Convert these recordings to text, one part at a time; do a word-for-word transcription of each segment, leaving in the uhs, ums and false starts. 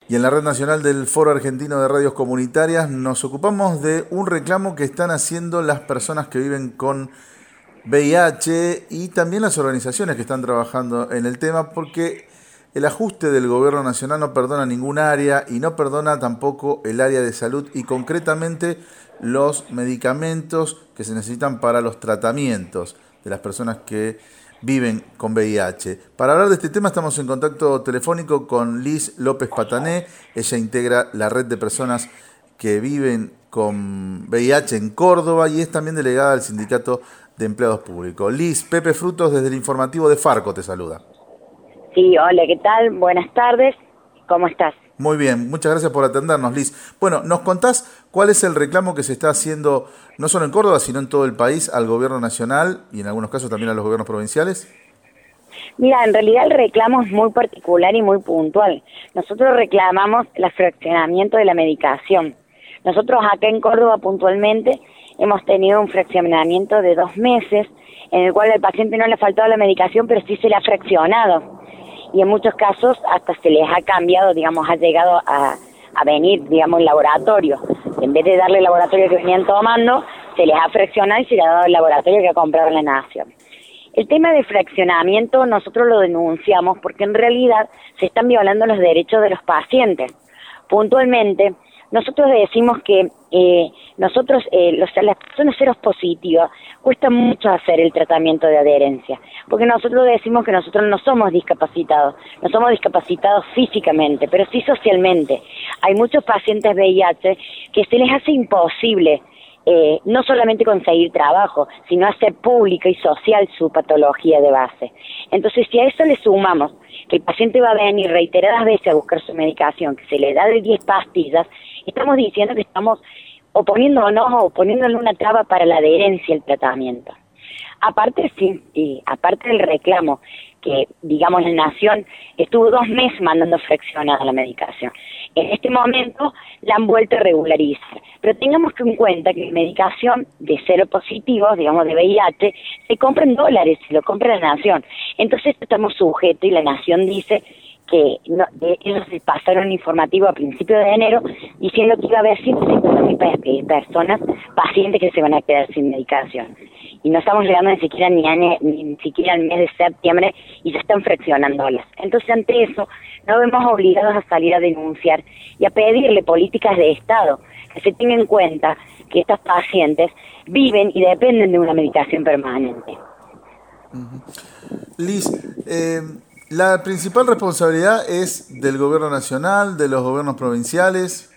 Y en la Red Nacional del Foro Argentino de Radios Comunitarias nos ocupamos de un reclamo que están haciendo las personas que viven con V I H y también las organizaciones que están trabajando en el tema, porque el ajuste del gobierno nacional no perdona ningún área y no perdona tampoco el área de salud y concretamente los medicamentos que se necesitan para los tratamientos de las personas que viven con V I H. Para hablar de este tema estamos en contacto telefónico con Liz López Patané. Ella integra la red de personas que viven con V I H en Córdoba y es también delegada del Sindicato de Empleados Públicos. Liz, Pepe Frutos desde el informativo de Farco te saluda. Sí, hola, ¿qué tal? Buenas tardes, ¿cómo estás? Muy bien, muchas gracias por atendernos, Liz. Bueno, ¿nos contás cuál es el reclamo que se está haciendo, no solo en Córdoba, sino en todo el país, al gobierno nacional y en algunos casos también a los gobiernos provinciales? Mira, en realidad el reclamo es muy particular y muy puntual. Nosotros reclamamos el fraccionamiento de la medicación. Nosotros acá en Córdoba puntualmente hemos tenido un fraccionamiento de dos meses, en el cual al paciente no le ha faltado la medicación, pero sí se le ha fraccionado. Y en muchos casos hasta se les ha cambiado, digamos, ha llegado a, a venir, digamos, el laboratorio. En vez de darle el laboratorio que venían tomando, se les ha fraccionado y se les ha dado el laboratorio que ha comprado la Nación. El tema de fraccionamiento nosotros lo denunciamos porque en realidad se están violando los derechos de los pacientes. Puntualmente, nosotros decimos que eh, nosotros, eh, los, las personas ceros positivas, cuesta mucho hacer el tratamiento de adherencia, porque nosotros decimos que nosotros no somos discapacitados, no somos discapacitados físicamente, pero sí socialmente. Hay muchos pacientes V I H que se les hace imposible eh, no solamente conseguir trabajo, sino hacer pública y social su patología de base. Entonces, si a eso le sumamos que el paciente va a venir reiteradas veces a buscar su medicación, que se le da de diez pastillas, estamos diciendo que estamos oponiéndonos o poniéndole una traba para la adherencia al tratamiento. Aparte, sí, y aparte del reclamo, que digamos la Nación estuvo dos meses mandando fraccionada la medicación. En este momento la han vuelto a regularizar. Pero tengamos que en cuenta que la medicación de cero positivos, digamos de V I H, se compra en dólares, se lo compra la Nación. Entonces estamos sujetos y la Nación dice que no, de, ellos les pasaron informativo a principios de enero diciendo que iba a haber ciento cincuenta mil personas, pacientes que se van a quedar sin medicación. Y no estamos llegando ni siquiera ni, a, ni, ni siquiera al mes de septiembre y ya están fraccionándolas. Entonces, ante eso, nos vemos obligados a salir a denunciar y a pedirle políticas de Estado que se tengan en cuenta que estos pacientes viven y dependen de una medicación permanente. Uh-huh. Liz, eh, la principal responsabilidad es del gobierno nacional, de los gobiernos provinciales.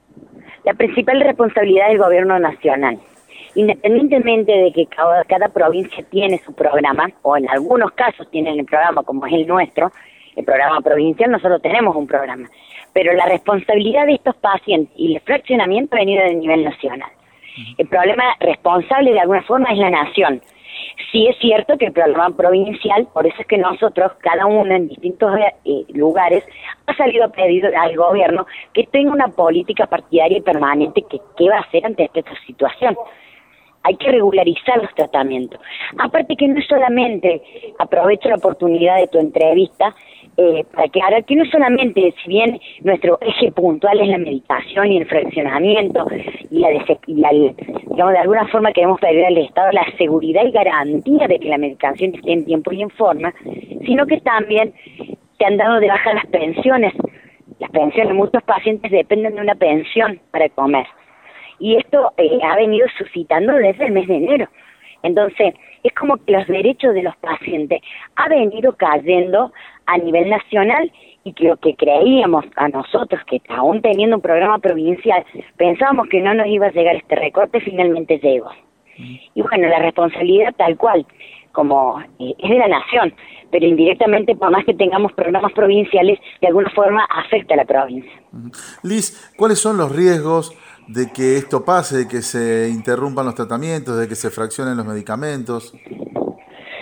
La principal responsabilidad del gobierno nacional. Independientemente de que cada, cada provincia tiene su programa, o en algunos casos tienen el programa como es el nuestro, el programa provincial, nosotros tenemos un programa, pero la responsabilidad de estos pacientes y el fraccionamiento ha venido del nivel nacional. El problema responsable de alguna forma es la Nación. Sí es cierto que el programa provincial, por eso es que nosotros, cada uno en distintos eh, lugares, ha salido a pedir al gobierno que tenga una política partidaria y permanente que qué va a hacer ante esta situación. Hay que regularizar los tratamientos. Aparte que no es solamente, aprovecho la oportunidad de tu entrevista, eh, para aclarar que no solamente, si bien nuestro eje puntual es la medicación y el fraccionamiento, y la, de, y la digamos, de alguna forma queremos pedir al Estado la seguridad y garantía de que la medicación esté en tiempo y en forma, sino que también se han dado de baja las pensiones. Las pensiones, muchos pacientes dependen de una pensión para comer. Y esto eh, ha venido suscitando desde el mes de enero. Entonces, es como que los derechos de los pacientes ha venido cayendo a nivel nacional y que lo que creíamos a nosotros, que aún teniendo un programa provincial, pensábamos que no nos iba a llegar este recorte, finalmente llegó. Y bueno, la responsabilidad tal cual, como eh, es de la Nación, pero indirectamente, por más que tengamos programas provinciales, de alguna forma afecta a la provincia. Liz, ¿cuáles son los riesgos de que esto pase, de que se interrumpan los tratamientos, de que se fraccionen los medicamentos?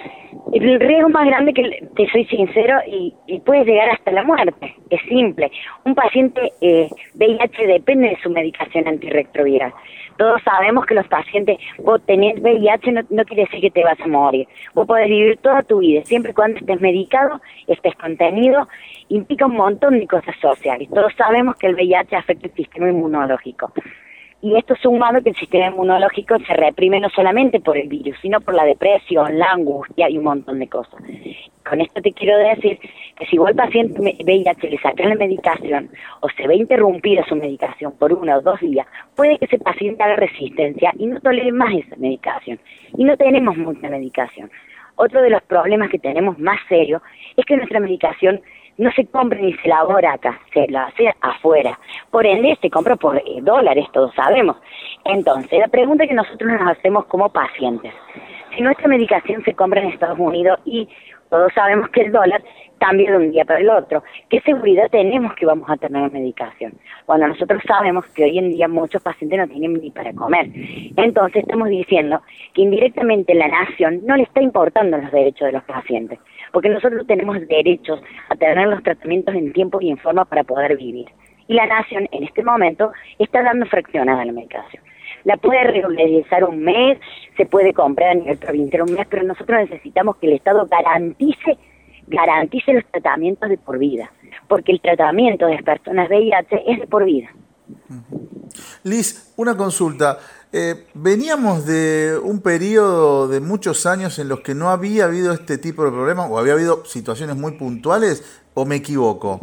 El riesgo más grande, que te soy sincero, y, y puede llegar hasta la muerte. Es simple. Un paciente eh, V I H depende de su medicación antirretroviral. Todos sabemos que los pacientes, vos tenés V I H no, no quiere decir que te vas a morir. Vos podés vivir toda tu vida, siempre y cuando estés medicado, estés contenido, implica un montón de cosas sociales. Todos sabemos que el V I H afecta el sistema inmunológico. Y esto sumado que el sistema inmunológico se reprime no solamente por el virus, sino por la depresión, la angustia y un montón de cosas. Con esto te quiero decir que si vos al paciente V I H le sacas la medicación o se ve interrumpida su medicación por uno o dos días, puede que ese paciente haga resistencia y no tolere más esa medicación. Y no tenemos mucha medicación. Otro de los problemas que tenemos más serios es que nuestra medicación no se compra ni se elabora acá, se la hace afuera. Por ende, se compra por eh, dólares, todos sabemos. Entonces, la pregunta que nosotros nos hacemos como pacientes, si nuestra medicación se compra en Estados Unidos y todos sabemos que el dólar cambia de un día para el otro, ¿qué seguridad tenemos que vamos a tener la medicación? Cuando nosotros sabemos que hoy en día muchos pacientes no tienen ni para comer. Entonces, estamos diciendo que indirectamente la nación no le está importando los derechos de los pacientes, porque nosotros tenemos derechos a tener los tratamientos en tiempo y en forma para poder vivir. Y la nación, en este momento, está dando fraccionada la medicación. La puede regularizar un mes, se puede comprar a nivel provincial un mes, pero nosotros necesitamos que el Estado garantice, garantice los tratamientos de por vida, porque el tratamiento de personas V I H es de por vida. Liz, una consulta. Eh, veníamos de un periodo de muchos años en los que no había habido este tipo de problemas, o había habido situaciones muy puntuales, ¿o me equivoco?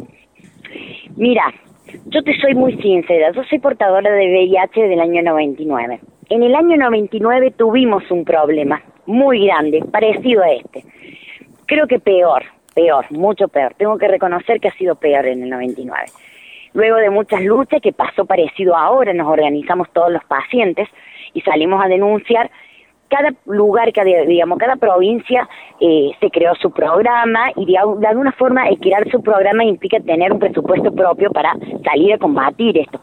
Mira, yo te soy muy sincera, yo soy portadora de V I H del año noventa y nueve. En el año noventa y nueve tuvimos un problema muy grande, parecido a este. Creo que peor, peor, mucho peor. Tengo que reconocer que ha sido peor en el noventa y nueve. Luego de muchas luchas, que pasó parecido ahora, nos organizamos todos los pacientes y salimos a denunciar. Cada lugar, cada, digamos, cada provincia eh, se creó su programa y de, de alguna forma el crear su programa implica tener un presupuesto propio para salir a combatir esto.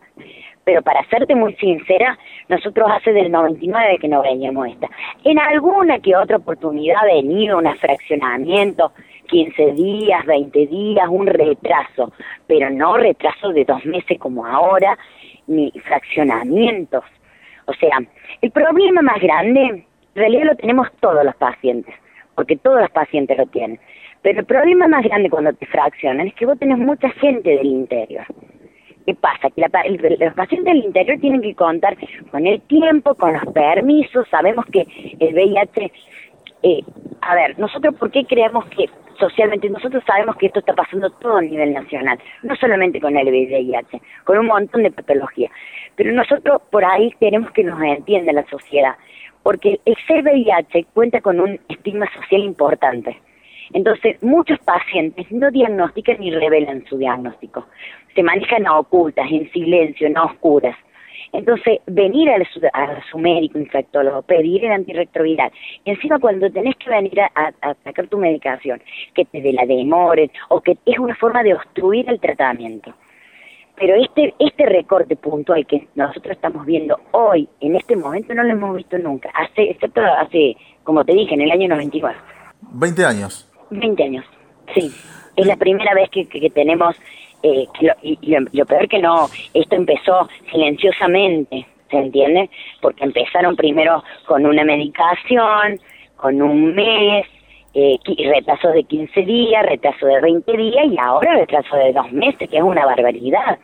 Pero para serte muy sincera, nosotros hace del noventa y nueve que no veníamos esta. En alguna que otra oportunidad ha venido un fraccionamiento, quince días, veinte días, un retraso, pero no retraso de dos meses como ahora, ni fraccionamientos. O sea, el problema más grande, en realidad lo tenemos todos los pacientes, porque todos los pacientes lo tienen. Pero el problema más grande cuando te fraccionan es que vos tenés mucha gente del interior. ¿Qué pasa? Que la, el, los pacientes del interior tienen que contar con el tiempo, con los permisos. Sabemos que el V I H, eh, a ver, nosotros ¿por qué creemos que socialmente, nosotros sabemos que esto está pasando todo a nivel nacional, no solamente con el V I H, con un montón de patologías, pero nosotros por ahí queremos que nos entienda la sociedad, porque el ser V I H cuenta con un estigma social importante. Entonces, muchos pacientes no diagnostican ni revelan su diagnóstico, se manejan a ocultas, en silencio, en oscuras. Entonces, venir a su, a su médico infectólogo, pedir el antirretroviral, y encima cuando tenés que venir a, a, a sacar tu medicación, que te la demoren, o que es una forma de obstruir el tratamiento. Pero este este recorte puntual que nosotros estamos viendo hoy, en este momento, no lo hemos visto nunca, hace excepto hace, como te dije, en el año noventa y nueve. veinte años. veinte años, sí. Es la primera vez que, que, que tenemos... Eh, que lo, y, y lo, lo peor que no, esto empezó silenciosamente, ¿se entiende? Porque empezaron primero con una medicación, con un mes, eh, retraso de quince días, retraso de veinte días y ahora retraso de dos meses, que es una barbaridad.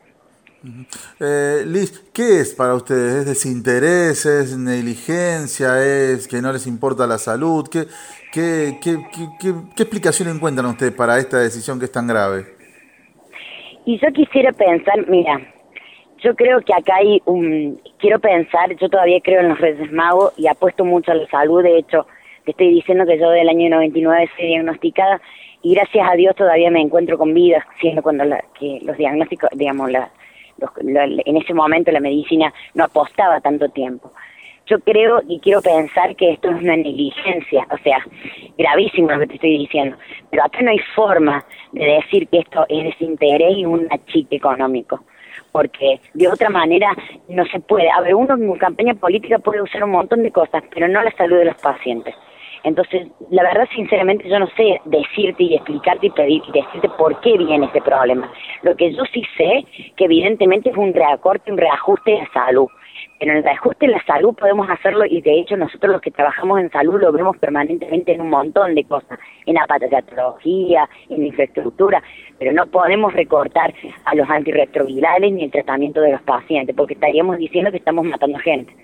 Eh, Liz, ¿qué es para ustedes? ¿Es desinterés? ¿Es negligencia? ¿Es que no les importa la salud? ¿Qué, qué, qué, qué, qué, qué explicación encuentran ustedes para esta decisión que es tan grave? Y yo quisiera pensar, mira, yo creo que acá hay un, quiero pensar, yo todavía creo en los Reyes Magos y apuesto mucho a la salud. De hecho, te estoy diciendo que yo del año noventa y nueve soy diagnosticada y gracias a Dios todavía me encuentro con vida, siendo cuando la, que los diagnósticos, digamos, la, los, la, en ese momento la medicina no apostaba tanto tiempo. Yo creo y quiero pensar que esto es una negligencia, o sea, gravísimo lo que te estoy diciendo, pero acá no hay forma de decir que esto es desinterés y un achique económico, porque de otra manera no se puede. A ver, uno en campaña política puede usar un montón de cosas, pero no la salud de los pacientes. Entonces, la verdad, sinceramente, yo no sé decirte y explicarte y pedir y decirte por qué viene este problema. Lo que yo sí sé, que evidentemente es un reacorte, un reajuste de salud. Pero en el reajuste de la salud podemos hacerlo, y de hecho nosotros los que trabajamos en salud lo vemos permanentemente en un montón de cosas, en apatología, en infraestructura, pero no podemos recortar a los antirretrovirales ni el tratamiento de los pacientes, porque estaríamos diciendo que estamos matando gente.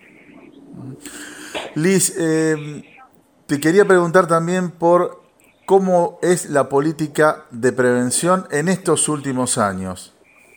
Liz, eh, te quería preguntar también por cómo es la política de prevención en estos últimos años.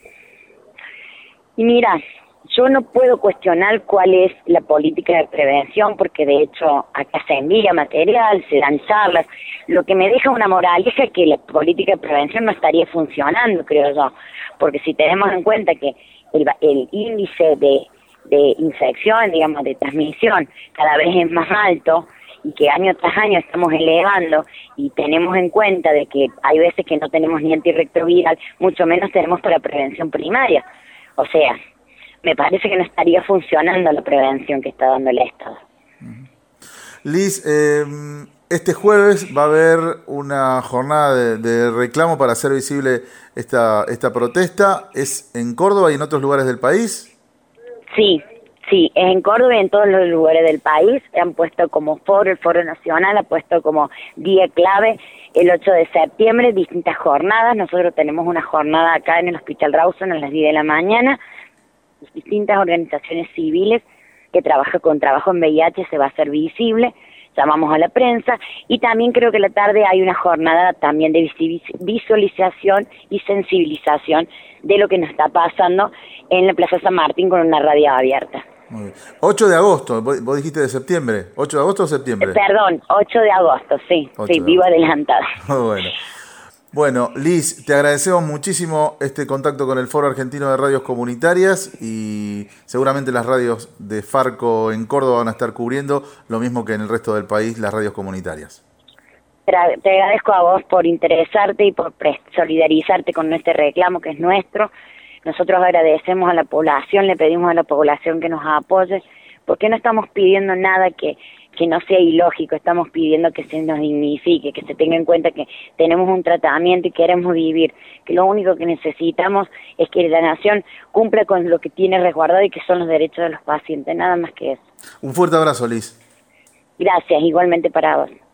Y mira, yo no puedo cuestionar cuál es la política de prevención, porque de hecho acá se envía material, se dan charlas. Lo que me deja una moraleja es que la política de prevención no estaría funcionando, creo yo, porque si tenemos en cuenta que el, el índice de, de infección, digamos, de transmisión, cada vez es más alto, y que año tras año estamos elevando, y tenemos en cuenta de que hay veces que no tenemos ni antirretroviral, mucho menos tenemos para prevención primaria. O sea, me parece que no estaría funcionando la prevención que está dando el Estado. Liz, eh, este jueves va a haber una jornada de, de reclamo para hacer visible esta, esta protesta. ¿Es en Córdoba y en otros lugares del país? Sí, sí, es en Córdoba y en todos los lugares del país. Han puesto como foro, el Foro Nacional ha puesto como día clave el ocho de septiembre, distintas jornadas. Nosotros tenemos una jornada acá en el Hospital Rawson a las diez de la mañana. Distintas organizaciones civiles que trabajan con trabajo en V I H se va a hacer visible, llamamos a la prensa, y también creo que la tarde hay una jornada también de visualización y sensibilización de lo que nos está pasando en la Plaza San Martín con una radio abierta. Muy bien. ocho de agosto, vos dijiste de septiembre, ¿ocho de agosto o septiembre? Eh, perdón, ocho de agosto, sí, sí, vivo adelantada. Bueno. Bueno, Liz, te agradecemos muchísimo este contacto con el Foro Argentino de Radios Comunitarias, y seguramente las radios de Farco en Córdoba van a estar cubriendo lo mismo que en el resto del país las radios comunitarias. Te agradezco a vos por interesarte y por solidarizarte con este reclamo que es nuestro. Nosotros agradecemos a la población, le pedimos a la población que nos apoye, porque no estamos pidiendo nada que que no sea ilógico, estamos pidiendo que se nos dignifique, que se tenga en cuenta que tenemos un tratamiento y queremos vivir, que lo único que necesitamos es que la nación cumpla con lo que tiene resguardado y que son los derechos de los pacientes, nada más que eso. Un fuerte abrazo, Liz. Gracias, igualmente para vos.